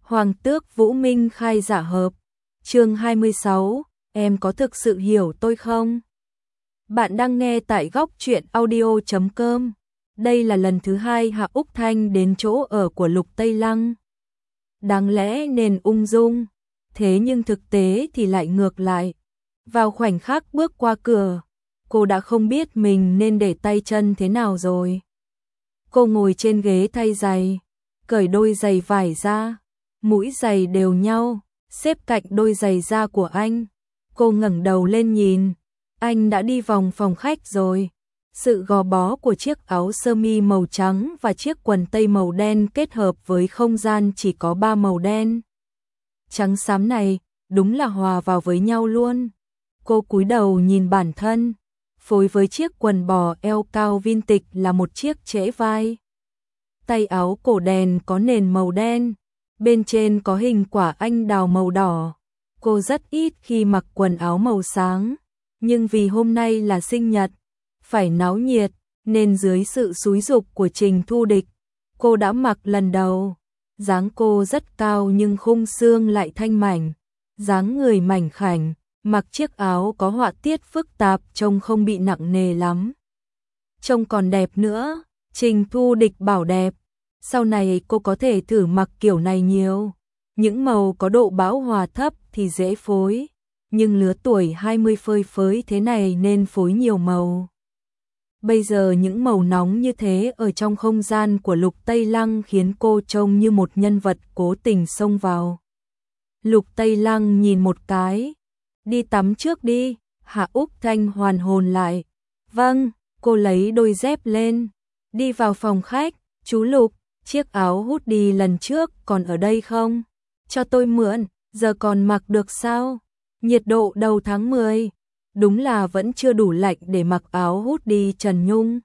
Hoàng tước Vũ Minh khai giả hợp. Chương 26, em có thực sự hiểu tôi không? Bạn đang nghe tại góc truyện audio.com. Đây là lần thứ 2 Hạ Úc Thanh đến chỗ ở của Lục Tây Lăng. Đáng lẽ nên ung dung, thế nhưng thực tế thì lại ngược lại. Vào khoảnh khắc bước qua cửa, cô đã không biết mình nên để tay chân thế nào rồi. Cô ngồi trên ghế thay giày, cởi đôi giày vải ra, mũi giày đều nhau, xếp cạnh đôi giày da của anh. Cô ngẩng đầu lên nhìn, anh đã đi vòng phòng khách rồi. Sự gò bó của chiếc áo sơ mi màu trắng và chiếc quần tây màu đen kết hợp với không gian chỉ có 3 màu đen trắng xám này, đúng là hòa vào với nhau luôn. Cô cúi đầu nhìn bản thân, phối với chiếc quần bò eo cao vintage là một chiếc trễ vai. Tay áo cổ đèn có nền màu đen, bên trên có hình quả anh đào màu đỏ. Cô rất ít khi mặc quần áo màu sáng, nhưng vì hôm nay là sinh nhật, phải náo nhiệt, nên dưới sự xúi giục của Trình Thu Địch, cô đã mặc lần đầu. Dáng cô rất cao nhưng khung xương lại thanh mảnh, dáng người mảnh khảnh, mặc chiếc áo có họa tiết phức tạp trông không bị nặng nề lắm. Trông còn đẹp nữa, Trình Thu Địch bảo đẹp. Sau này cô có thể thử mặc kiểu này nhiều. Những màu có độ bão hòa thấp thì dễ phối, nhưng lứa tuổi 20 phơi phới thế này nên phối nhiều màu. Bây giờ những màu nóng như thế ở trong không gian của Lục Tây Lăng khiến cô trông như một nhân vật cố tình xông vào. Lục Tây Lăng nhìn một cái, đi tắm trước đi. Hạ Úc Thanh hoàn hồn lại. Vâng, cô lấy đôi dép lên, đi vào phòng khách. Chú Lục, chiếc áo hoodie lần trước còn ở đây không? Cho tôi mượn, giờ còn mặc được sao? Nhiệt độ đầu tháng 10, đúng là vẫn chưa đủ lạnh để mặc áo hoodie Trần Nhung.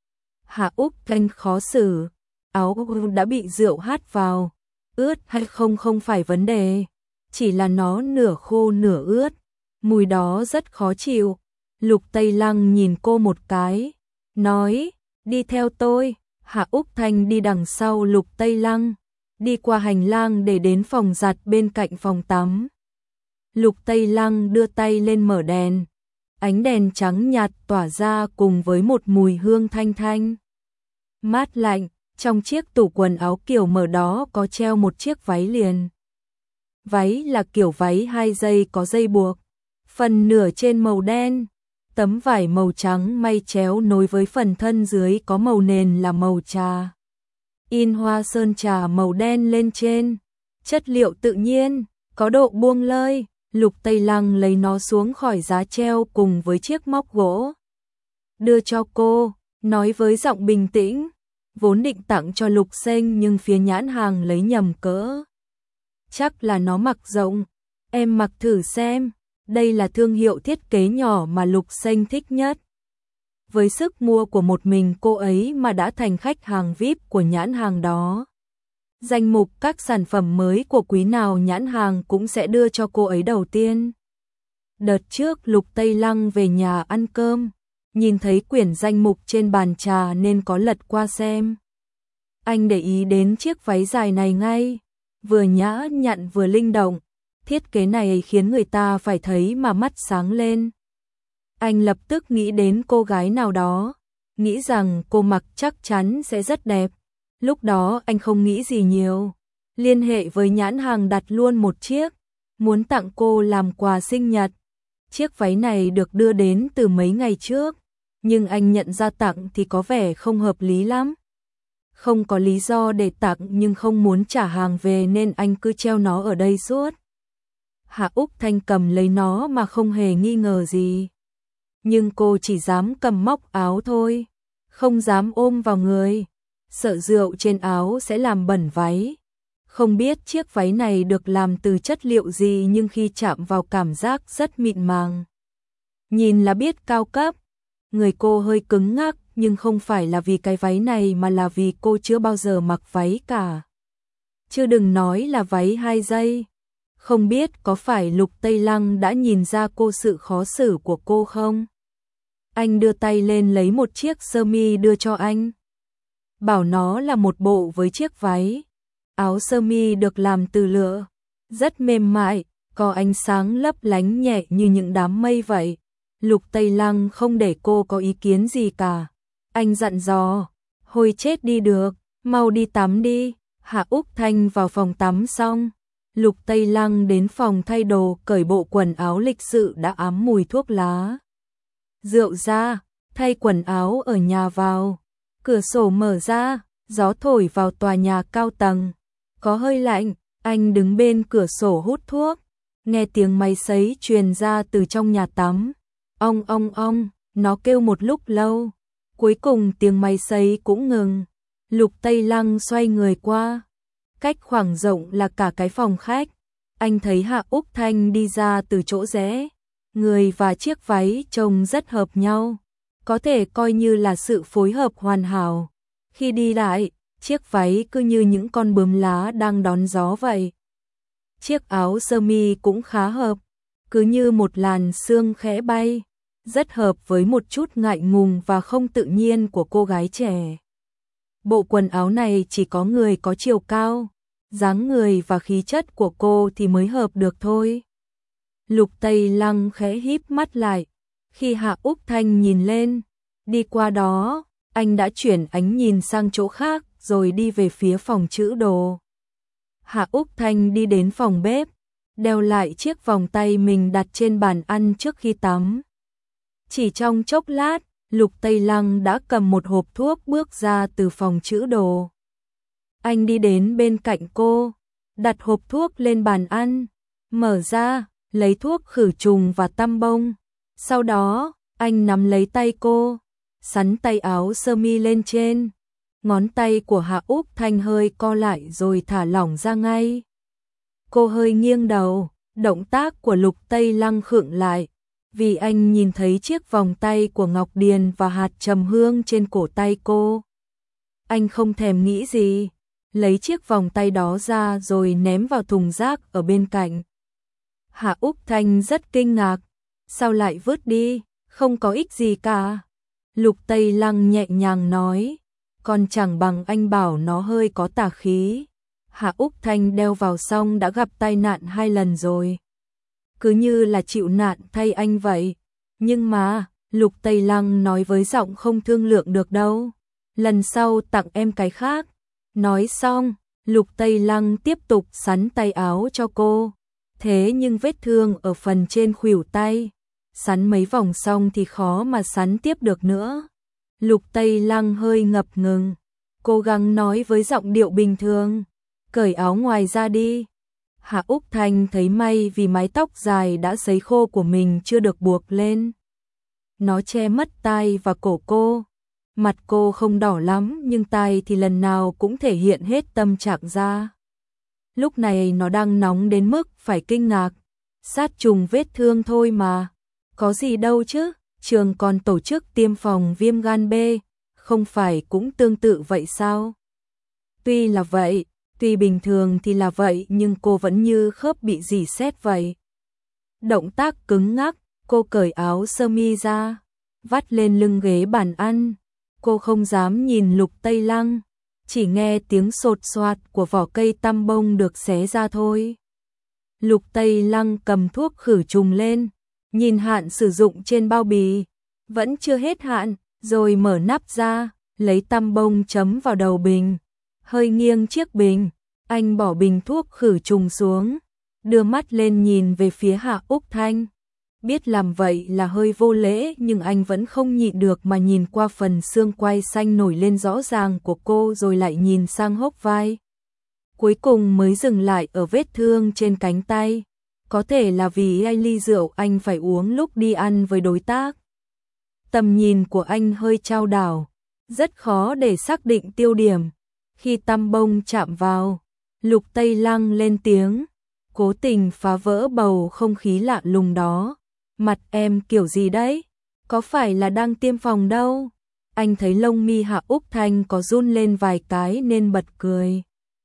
Hạ Úc Thanh khó xử, áo đã bị rượu hắt vào, ướt hay không phải vấn đề, chỉ là nó nửa khô nửa ướt, mùi đó rất khó chịu. Lục Tây Lăng nhìn cô một cái, nói, đi theo tôi. Hạ Úc Thanh đi đằng sau Lục Tây Lăng, đi qua hành lang để đến phòng giặt bên cạnh phòng tắm. Lục Tây Lăng đưa tay lên mở đèn, ánh đèn trắng nhạt tỏa ra cùng với một mùi hương thanh thanh mát lạnh. Trong chiếc tủ quần áo kiểu mở đó có treo một chiếc váy liền. Váy là kiểu váy 2 dây có dây buộc, phần nửa trên màu đen, tấm vải màu trắng may chéo nối với phần thân dưới có màu nền là màu trà. In hoa sơn trà màu đen lên trên, chất liệu tự nhiên, có độ buông lơi. Lục Tây Lăng lấy nó xuống khỏi giá treo cùng với chiếc móc gỗ, đưa cho cô, nói với giọng bình tĩnh, vốn định tặng cho Lục Sinh nhưng phía nhãn hàng lấy nhầm cỡ. Chắc là nó mặc rộng, em mặc thử xem. Đây là thương hiệu thiết kế nhỏ mà Lục Sinh thích nhất. Với sức mua của một mình cô ấy mà đã thành khách hàng VIP của nhãn hàng đó. Danh mục các sản phẩm mới của quý nào nhãn hàng cũng sẽ đưa cho cô ấy đầu tiên. Đợt trước Lục Tây Lăng về nhà ăn cơm, nhìn thấy quyển danh mục trên bàn trà nên có lật qua xem. Anh để ý đến chiếc váy dài này ngay, vừa nhã nhặn vừa linh động. Thiết kế này khiến người ta phải thấy mà mắt sáng lên. Anh lập tức nghĩ đến cô gái nào đó, nghĩ rằng cô mặc chắc chắn sẽ rất đẹp. Lúc đó anh không nghĩ gì nhiều, liên hệ với nhãn hàng đặt luôn một chiếc, muốn tặng cô làm quà sinh nhật. Chiếc váy này được đưa đến từ mấy ngày trước, nhưng anh nhận ra tặng thì có vẻ không hợp lý lắm. Không có lý do để tặng nhưng không muốn trả hàng về nên anh cứ treo nó ở đây suốt. Hạ Úc Thanh cầm lấy nó mà không hề nghi ngờ gì. Nhưng cô chỉ dám cầm móc áo thôi, không dám ôm vào người, sợ rượu trên áo sẽ làm bẩn váy. Không biết chiếc váy này được làm từ chất liệu gì nhưng khi chạm vào cảm giác rất mịn màng. Nhìn là biết cao cấp. Người cô hơi cứng ngắc nhưng không phải là vì cái váy này mà là vì cô chưa bao giờ mặc váy cả. Chứ đừng nói là váy 2 dây. Không biết có phải Lục Tây Lăng đã nhìn ra cô sự khó xử của cô không? Anh đưa tay lên lấy một chiếc sơ mi đưa cho anh. Bảo nó là một bộ với chiếc váy. Áo sơ mi được làm từ lụa, rất mềm mại, có ánh sáng lấp lánh nhẹ như những đám mây vậy. Lục Tây Lăng không để cô có ý kiến gì cả. Anh dặn dò, hồi chết đi được, mau đi tắm đi. Hạ Úc Thanh vào phòng tắm xong, Lục Tây Lăng đến phòng thay đồ cởi bộ quần áo lịch sự đã ám mùi thuốc lá. Rượu ra, thay quần áo ở nhà vào. Cửa sổ mở ra, gió thổi vào tòa nhà cao tầng. Có hơi lạnh, anh đứng bên cửa sổ hút thuốc. Nghe tiếng máy sấy truyền ra từ trong nhà tắm. Ong ong ong, nó kêu một lúc lâu. Cuối cùng tiếng máy sấy cũng ngừng. Lục Tây Lăng xoay người qua. Cách khoảng rộng là cả cái phòng khách. Anh thấy Hạ Úc Thanh đi ra từ chỗ rẽ. Người và chiếc váy trông rất hợp nhau. Có thể coi như là sự phối hợp hoàn hảo. Khi đi lại, chiếc váy cứ như những con bướm lá đang đón gió vậy. Chiếc áo sơ mi cũng khá hợp, cứ như một làn sương khẽ bay, rất hợp với một chút ngại ngùng và không tự nhiên của cô gái trẻ. Bộ quần áo này chỉ có người có chiều cao, dáng người và khí chất của cô thì mới hợp được thôi. Lục Tây Lăng khẽ híp mắt lại, khi Hạ Úc Thanh nhìn lên, đi qua đó, anh đã chuyển ánh nhìn sang chỗ khác rồi đi về phía phòng trữ đồ. Hạ Úc Thanh đi đến phòng bếp, đeo lại chiếc vòng tay mình đặt trên bàn ăn trước khi tắm. Chỉ trong chốc lát, Lục Tây Lăng đã cầm một hộp thuốc bước ra từ phòng trữ đồ. Anh đi đến bên cạnh cô, đặt hộp thuốc lên bàn ăn, mở ra, lấy thuốc khử trùng và tăm bông. Sau đó, anh nắm lấy tay cô, xắn tay áo sơ mi lên trên. Ngón tay của Hạ Úc Thanh hơi co lại rồi thả lỏng ra ngay. Cô hơi nghiêng đầu, động tác của Lục Tây Lăng khựng lại, vì anh nhìn thấy chiếc vòng tay của Ngọc Điền và hạt trầm hương trên cổ tay cô. Anh không thèm nghĩ gì, lấy chiếc vòng tay đó ra rồi ném vào thùng rác ở bên cạnh. Hạ Úc Thanh rất kinh ngạc, sao lại vứt đi, không có ích gì cả. Lục Tây Lăng nhẹ nhàng nói, còn chẳng bằng anh bảo nó hơi có tà khí. Hạ Úc Thanh đeo vào xong đã gặp tai nạn 2 lần rồi. Cứ như là chịu nạn thay anh vậy. Nhưng mà, Lục Tây Lăng nói với giọng không thương lượng được đâu. Lần sau tặng em cái khác. Nói xong, Lục Tây Lăng tiếp tục xắn tay áo cho cô. Thế nhưng vết thương ở phần trên khuỷu tay. Xắn mấy vòng xong thì khó mà xắn tiếp được nữa. Lục Tây Lăng hơi ngập ngừng, cố gắng nói với giọng điệu bình thường, cởi áo ngoài ra đi. Hạ Úc Thanh thấy may vì mái tóc dài đã sấy khô của mình chưa được buộc lên. Nó che mất tai và cổ cô. Mặt cô không đỏ lắm nhưng tai thì lần nào cũng thể hiện hết tâm trạng ra. Lúc này nó đang nóng đến mức phải kinh ngạc. Sát trùng vết thương thôi mà, có gì đâu chứ. Trường còn tổ chức tiêm phòng viêm gan B, không phải cũng tương tự vậy sao? Tuy là vậy, tuy bình thường thì là vậy nhưng cô vẫn như khớp bị rỉ sét vậy. Động tác cứng ngắc, cô cởi áo sơ mi ra, vắt lên lưng ghế bàn ăn. Cô không dám nhìn Lục Tây Lăng, chỉ nghe tiếng sột soạt của vỏ cây tăm bông được xé ra thôi. Lục Tây Lăng cầm thuốc khử trùng lên, nhìn hạn sử dụng trên bao bì, vẫn chưa hết hạn, rồi mở nắp ra, lấy tăm bông chấm vào đầu bình. Hơi nghiêng chiếc bình, anh bỏ bình thuốc khử trùng xuống, đưa mắt lên nhìn về phía Hạ Úc Thanh. Biết làm vậy là hơi vô lễ nhưng anh vẫn không nhịn được mà nhìn qua phần xương quai xanh nổi lên rõ ràng của cô rồi lại nhìn sang hốc vai. Cuối cùng mới dừng lại ở vết thương trên cánh tay. Có thể là vì hai ly rượu anh phải uống lúc đi ăn với đối tác. Tầm nhìn của anh hơi chao đảo, rất khó để xác định tiêu điểm. Khi tăm bông chạm vào, Lục Tây Lăng lên tiếng, cố tình phá vỡ bầu không khí lạ lùng đó. Mặt em kiểu gì đấy? Có phải là đang tiêm phòng đâu? Anh thấy lông mi Hạ Úc Thanh có run lên vài cái nên bật cười.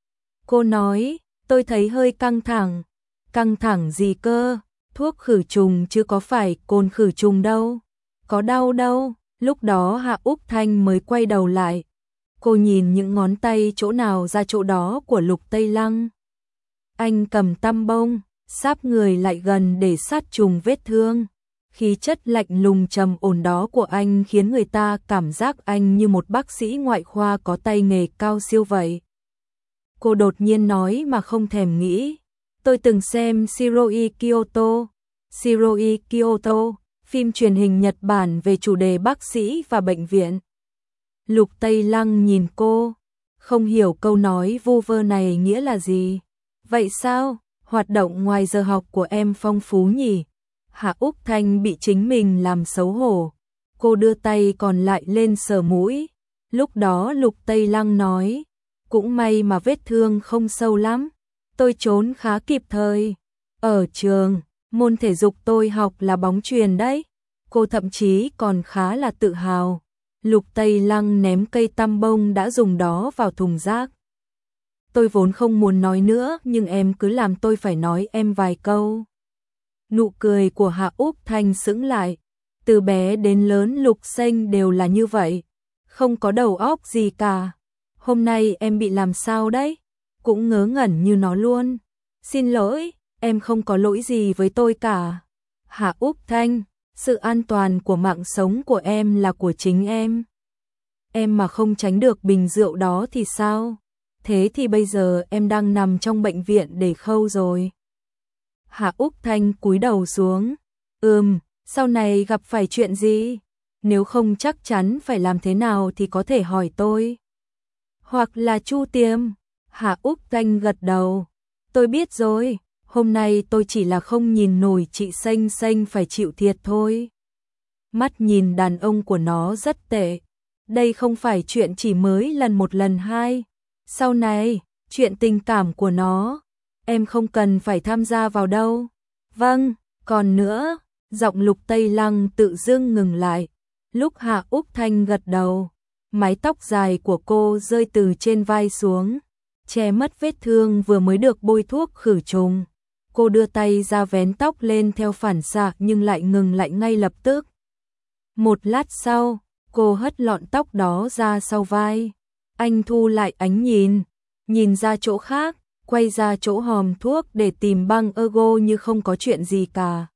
Cô nói, tôi thấy hơi căng thẳng. Căng thẳng gì cơ? Thuốc khử trùng chứ có phải cồn khử trùng đâu. Có đau đâu? Lúc đó Hạ Úc Thanh mới quay đầu lại. Cô nhìn những ngón tay chỗ nào ra chỗ đó của Lục Tây Lăng. Anh cầm tăm bông, sáp người lại gần để sát trùng vết thương. Khí chất lạnh lùng trầm ổn đó của anh khiến người ta cảm giác anh như một bác sĩ ngoại khoa có tay nghề cao siêu vậy. Cô đột nhiên nói mà không thèm nghĩ. Tôi từng xem Shiroi Kyoto. Shiroi Kyoto, phim truyền hình Nhật Bản về chủ đề bác sĩ và bệnh viện. Lục Tây Lăng nhìn cô, không hiểu câu nói vu vơ này nghĩa là gì. Vậy sao, hoạt động ngoài giờ học của em phong phú nhỉ? Hạ Úc Thanh bị chính mình làm xấu hổ. Cô đưa tay còn lại lên sờ mũi. Lúc đó Lục Tây Lăng nói, cũng may mà vết thương không sâu lắm. Tôi trốn khá kịp thời. Ở trường, môn thể dục tôi học là bóng chuyền đấy. Cô thậm chí còn khá là tự hào. Lục Tây Lăng ném cây tăm bông đã dùng đó vào thùng rác. Tôi vốn không muốn nói nữa nhưng em cứ làm tôi phải nói em vài câu. Nụ cười của Hạ Úc Thanh sững lại. Từ bé đến lớn Lục Sinh đều là như vậy. Không có đầu óc gì cả. Hôm nay em bị làm sao đấy? Cũng ngớ ngẩn như nó luôn. Xin lỗi, em không có lỗi gì với tôi cả. Hạ Úc Thanh, sự an toàn của mạng sống của em là của chính em. Em mà không tránh được bình rượu đó thì sao? Thế thì bây giờ em đang nằm trong bệnh viện để khâu rồi. Hạ Úc Thanh cúi đầu xuống. Sau này gặp phải chuyện gì? Nếu không chắc chắn phải làm thế nào thì có thể hỏi tôi. Hoặc là Chu Tiêm. Hạ Úc Thanh gật đầu. Tôi biết rồi, hôm nay tôi chỉ là không nhìn nổi chị Xanh Xanh phải chịu thiệt thôi. Mắt nhìn đàn ông của nó rất tệ. Đây không phải chuyện chỉ mới lần một lần hai. Sau này, chuyện tình cảm của nó, em không cần phải tham gia vào đâu. Vâng, còn nữa, giọng Lục Tây Lăng tự dưng ngừng lại. Lúc Hạ Úc Thanh gật đầu, mái tóc dài của cô rơi từ trên vai xuống, che mất vết thương vừa mới được bôi thuốc khử trùng. Cô đưa tay ra vén tóc lên theo phản xạ nhưng lại ngừng lại ngay lập tức. Một lát sau, cô hất lọn tóc đó ra sau vai. Anh thu lại ánh nhìn ra chỗ khác, quay ra chỗ hòm thuốc để tìm băng ergo như không có chuyện gì cả.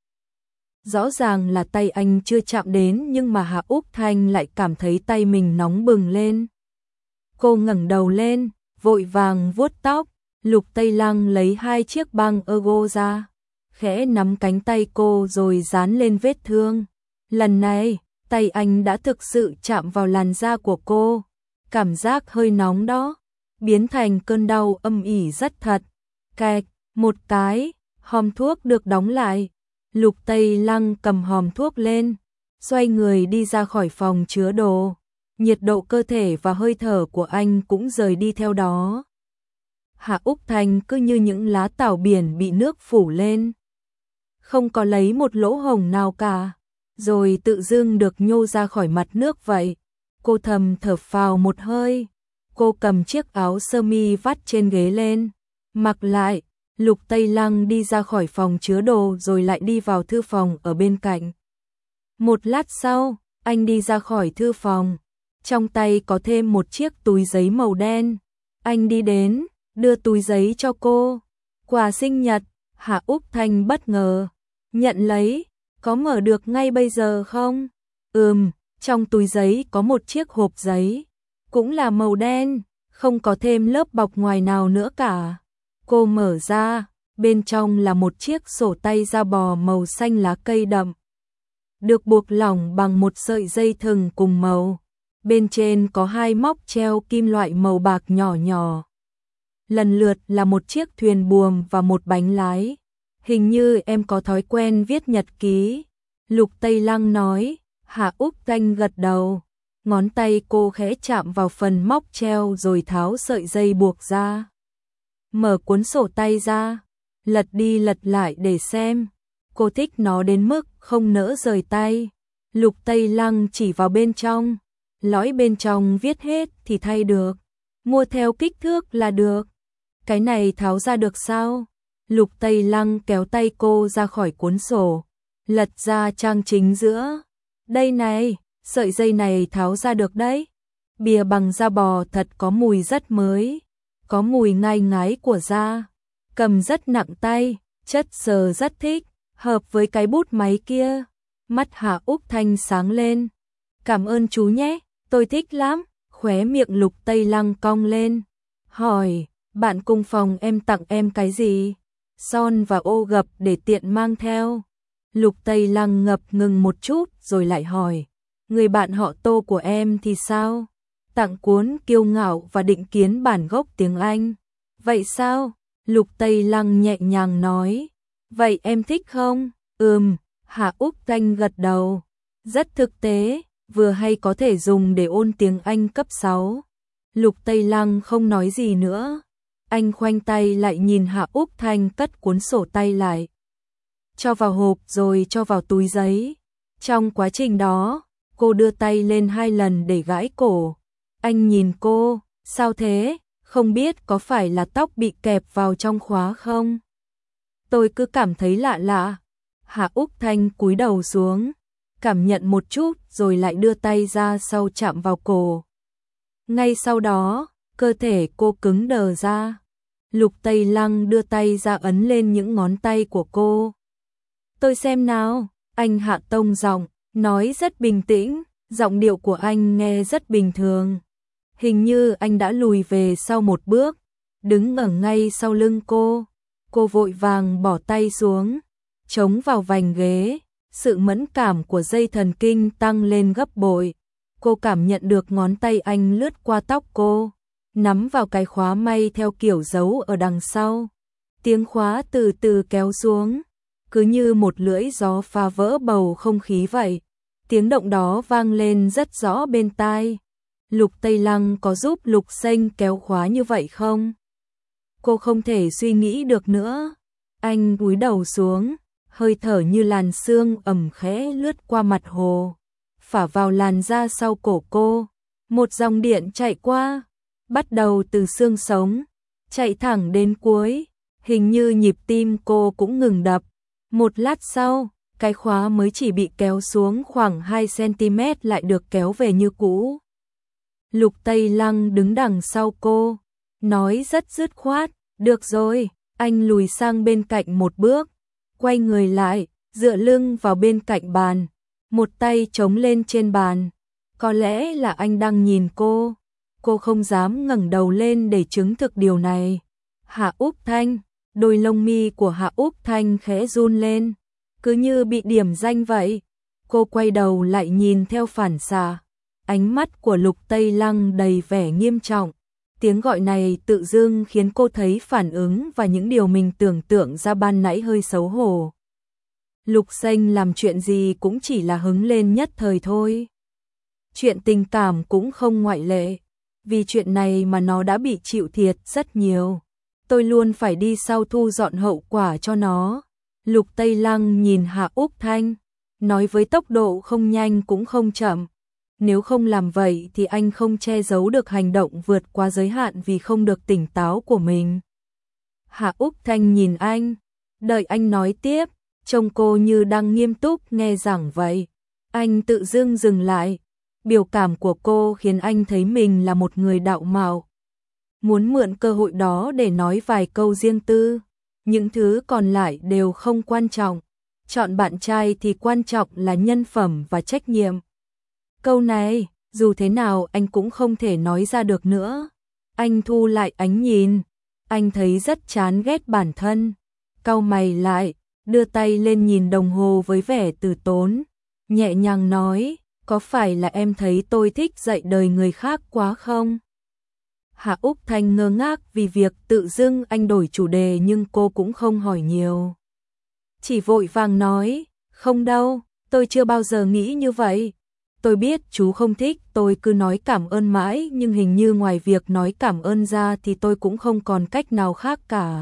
Rõ ràng là tay anh chưa chạm đến nhưng mà Hạ Úc Thanh lại cảm thấy tay mình nóng bừng lên. Cô ngẩng đầu lên, vội vàng vuốt tóc. Lục Tây Lăng lấy 2 chiếc băng ergo ra, khẽ nắm cánh tay cô rồi dán lên vết thương. Lần này, tay anh đã thực sự chạm vào làn da của cô. Cảm giác hơi nóng đó biến thành cơn đau âm ỉ rất thật. Kẹt, một cái, hòm thuốc được đóng lại. Lục Tây Lăng cầm hòm thuốc lên, xoay người đi ra khỏi phòng chứa đồ. Nhiệt độ cơ thể và hơi thở của anh cũng rời đi theo đó. Hạ Úc Thanh cứ như những lá tảo biển bị nước phủ lên. Không có lấy một lỗ hổng nào cả, rồi tự dưng được nhô ra khỏi mặt nước vậy. Cô thầm thở phào một hơi. Cô cầm chiếc áo sơ mi vắt trên ghế lên, mặc lại. Lục Tây Lăng đi ra khỏi phòng chứa đồ rồi lại đi vào thư phòng ở bên cạnh. Một lát sau, anh đi ra khỏi thư phòng. Trong tay có thêm một chiếc túi giấy màu đen. Anh đi đến, đưa túi giấy cho cô. Quà sinh nhật. Hạ Úc Thanh bất ngờ. Nhận lấy, có mở được ngay bây giờ không? Trong túi giấy có một chiếc hộp giấy. Cũng là màu đen, không có thêm lớp bọc ngoài nào nữa cả. Cô mở ra, bên trong là một chiếc sổ tay da bò màu xanh lá cây đậm. Được buộc lỏng bằng một sợi dây thừng cùng màu. Bên trên có 2 móc treo kim loại màu bạc nhỏ nhỏ. Lần lượt là một chiếc thuyền buồm và một bánh lái. Hình như em có thói quen viết nhật ký. Lục Tây Lăng nói. Hạ Úc Thanh gật đầu. Ngón tay cô khẽ chạm vào phần móc treo rồi tháo sợi dây buộc ra. Mở cuốn sổ tay ra, lật đi lật lại để xem. Cô thích nó đến mức không nỡ rời tay. Lục Tây Lăng chỉ vào bên trong. Lõi bên trong viết hết thì thay được. Mua theo kích thước là được. Cái này tháo ra được sao? Lục Tây Lăng kéo tay cô ra khỏi cuốn sổ. Lật ra trang chính giữa. Đây này, sợi dây này tháo ra được đấy. Bìa bằng da bò thật có mùi rất mới, có mùi ngai ngái của da, cầm rất nặng tay, chất sờ rất thích, hợp với cái bút máy kia. Mắt Hạ Úc Thanh sáng lên. Cảm ơn chú nhé, tôi thích lắm. Khóe miệng Lục Tây Lăng cong lên. Hỏi, bạn cùng phòng em tặng em cái gì? Son và ô gập để tiện mang theo. Lục Tây Lăng ngập ngừng một chút rồi lại hỏi, người bạn họ Tô của em thì sao? Tặng cuốn Kiêu Ngạo và Định Kiến bản gốc tiếng Anh. Vậy sao? Lục Tây Lăng nhẹ nhàng nói. Vậy em thích không? Hạ Úc Thanh gật đầu. Rất thực tế, vừa hay có thể dùng để ôn tiếng Anh cấp 6. Lục Tây Lăng không nói gì nữa. Anh khoanh tay lại nhìn Hạ Úc Thanh cất cuốn sổ tay lại. Cho vào hộp rồi cho vào túi giấy. Trong quá trình đó, cô đưa tay lên 2 lần để gãi cổ. Anh nhìn cô, sao thế? Không biết có phải là tóc bị kẹp vào trong khóa không? Tôi cứ cảm thấy lạ lạ. Hạ Úc Thanh cúi đầu xuống, cảm nhận một chút rồi lại đưa tay ra sau chạm vào cổ. Ngay sau đó, cơ thể cô cứng đờ ra. Lục Tây Lăng đưa tay ra ấn lên những ngón tay của cô. Tôi xem nào, anh hạ tông giọng, nói rất bình tĩnh, giọng điệu của anh nghe rất bình thường. Hình như anh đã lùi về sau một bước, đứng ở ngay sau lưng cô. Cô vội vàng bỏ tay xuống, chống vào vành ghế, sự mẫn cảm của dây thần kinh tăng lên gấp bội. Cô cảm nhận được ngón tay anh lướt qua tóc cô, nắm vào cái khóa may theo kiểu giấu ở đằng sau. Tiếng khóa từ từ kéo xuống, cứ như một lưỡi gió phá vỡ bầu không khí vậy. Tiếng động đó vang lên rất rõ bên tai. Lục Tây Lăng có giúp Lục Xanh kéo khóa như vậy không? Cô không thể suy nghĩ được nữa. Anh cúi đầu xuống, hơi thở như làn sương ẩm khẽ lướt qua mặt hồ, phả vào làn da sau cổ cô. Một dòng điện chạy qua, bắt đầu từ xương sống, chạy thẳng đến cuối, hình như nhịp tim cô cũng ngừng đập. Một lát sau, cái khóa mới chỉ bị kéo xuống khoảng 2 cm lại được kéo về như cũ. Lục Tây Lăng đứng đằng sau cô, nói rất dứt khoát, được rồi. Anh lùi sang bên cạnh một bước, quay người lại, dựa lưng vào bên cạnh bàn, một tay chống lên trên bàn. Có lẽ là anh đang nhìn cô không dám ngẩng đầu lên để chứng thực điều này. Hạ Úc Thanh, đôi lông mi của Hạ Úc Thanh khẽ run lên, cứ như bị điểm danh vậy. Cô quay đầu lại nhìn theo phản xạ, ánh mắt của Lục Tây Lăng đầy vẻ nghiêm trọng. Tiếng gọi này tự dưng khiến cô thấy phản ứng và những điều mình tưởng tượng ra ban nãy hơi xấu hổ. Lục Xanh làm chuyện gì cũng chỉ là hứng lên nhất thời thôi. Chuyện tình cảm cũng không ngoại lệ. Vì chuyện này mà nó đã bị chịu thiệt rất nhiều. Tôi luôn phải đi sau thu dọn hậu quả cho nó. Lục Tây Lăng nhìn Hạ Úc Thanh, nói với tốc độ không nhanh cũng không chậm. Nếu không làm vậy thì anh không che giấu được hành động vượt qua giới hạn vì không được tỉnh táo của mình. Hạ Úc Thanh nhìn anh, đợi anh nói tiếp, trông cô như đang nghiêm túc nghe giảng vậy. Anh tự dưng dừng lại, biểu cảm của cô khiến anh thấy mình là một người đạo mạo. Muốn mượn cơ hội đó để nói vài câu riêng tư, những thứ còn lại đều không quan trọng. Chọn bạn trai thì quan trọng là nhân phẩm và trách nhiệm. Câu này, dù thế nào anh cũng không thể nói ra được nữa. Anh thu lại ánh nhìn, anh thấy rất chán ghét bản thân. Cau mày lại, đưa tay lên nhìn đồng hồ với vẻ từ tốn, nhẹ nhàng nói, có phải là em thấy tôi thích dạy đời người khác quá không? Hạ Úc Thanh ngơ ngác vì việc tự dưng anh đổi chủ đề nhưng cô cũng không hỏi nhiều. Chỉ vội vàng nói, không đâu, tôi chưa bao giờ nghĩ như vậy. Tôi biết chú không thích tôi cứ nói cảm ơn mãi nhưng hình như ngoài việc nói cảm ơn ra thì tôi cũng không còn cách nào khác cả.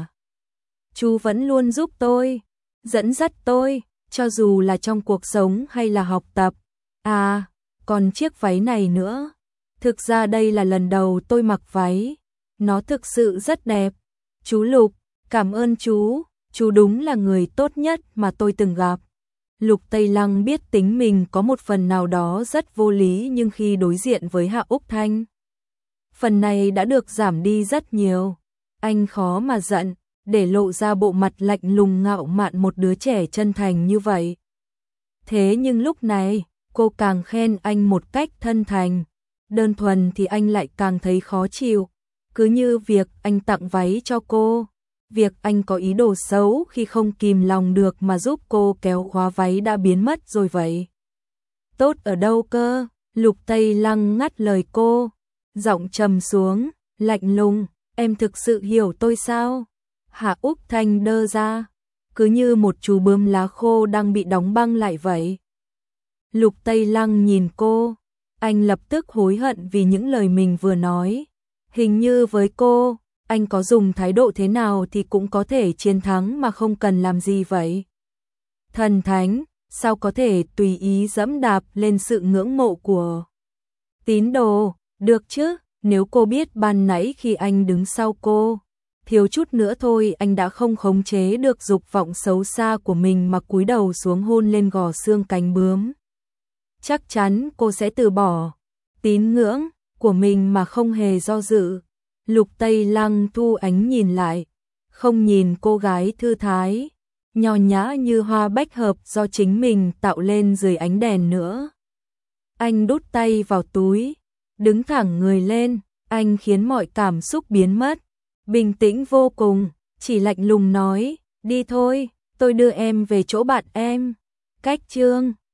Chú vẫn luôn giúp tôi, dẫn dắt tôi, cho dù là trong cuộc sống hay là học tập. À, còn chiếc váy này nữa. Thực ra đây là lần đầu tôi mặc váy. Nó thực sự rất đẹp. Chú Lục, cảm ơn chú đúng là người tốt nhất mà tôi từng gặp. Lục Tây Lăng biết tính mình có một phần nào đó rất vô lý, nhưng khi đối diện với Hạ Úc Thanh, phần này đã được giảm đi rất nhiều. Anh khó mà giận, để lộ ra bộ mặt lạnh lùng ngạo mạn một đứa trẻ chân thành như vậy. Thế nhưng lúc này, cô càng khen anh một cách thân thành, đơn thuần thì anh lại càng thấy khó chịu. Cứ như việc anh tặng váy cho cô, việc anh có ý đồ xấu khi không kìm lòng được mà giúp cô kéo khóa váy đã biến mất rồi vậy. Tốt ở đâu cơ? Lục Tây Lăng ngắt lời cô, giọng trầm xuống, lạnh lùng, em thực sự hiểu tôi sao? Hạ Úc Thanh đơ ra, cứ như một chú bướm lá khô đang bị đóng băng lại vậy. Lục Tây Lăng nhìn cô, anh lập tức hối hận vì những lời mình vừa nói. Hình như với cô, anh có dùng thái độ thế nào thì cũng có thể chiến thắng mà không cần làm gì vậy. Thần thánh, sao có thể tùy ý dẫm đạp lên sự ngưỡng mộ của tín đồ, được chứ, nếu cô biết ban nãy khi anh đứng sau cô, thiếu chút nữa thôi anh đã không khống chế được dục vọng xấu xa của mình mà cúi đầu xuống hôn lên gò xương cánh bướm. Chắc chắn cô sẽ từ bỏ tín ngưỡng của mình mà không hề do dự. Lục Tây Lăng thu ánh nhìn lại, không nhìn cô gái thư thái, nho nhã như hoa bách hợp do chính mình tạo lên dưới ánh đèn nữa. Anh đút tay vào túi, đứng thẳng người lên, anh khiến mọi cảm xúc biến mất, bình tĩnh vô cùng, chỉ lạnh lùng nói, đi thôi, tôi đưa em về chỗ bạn em. Cách chương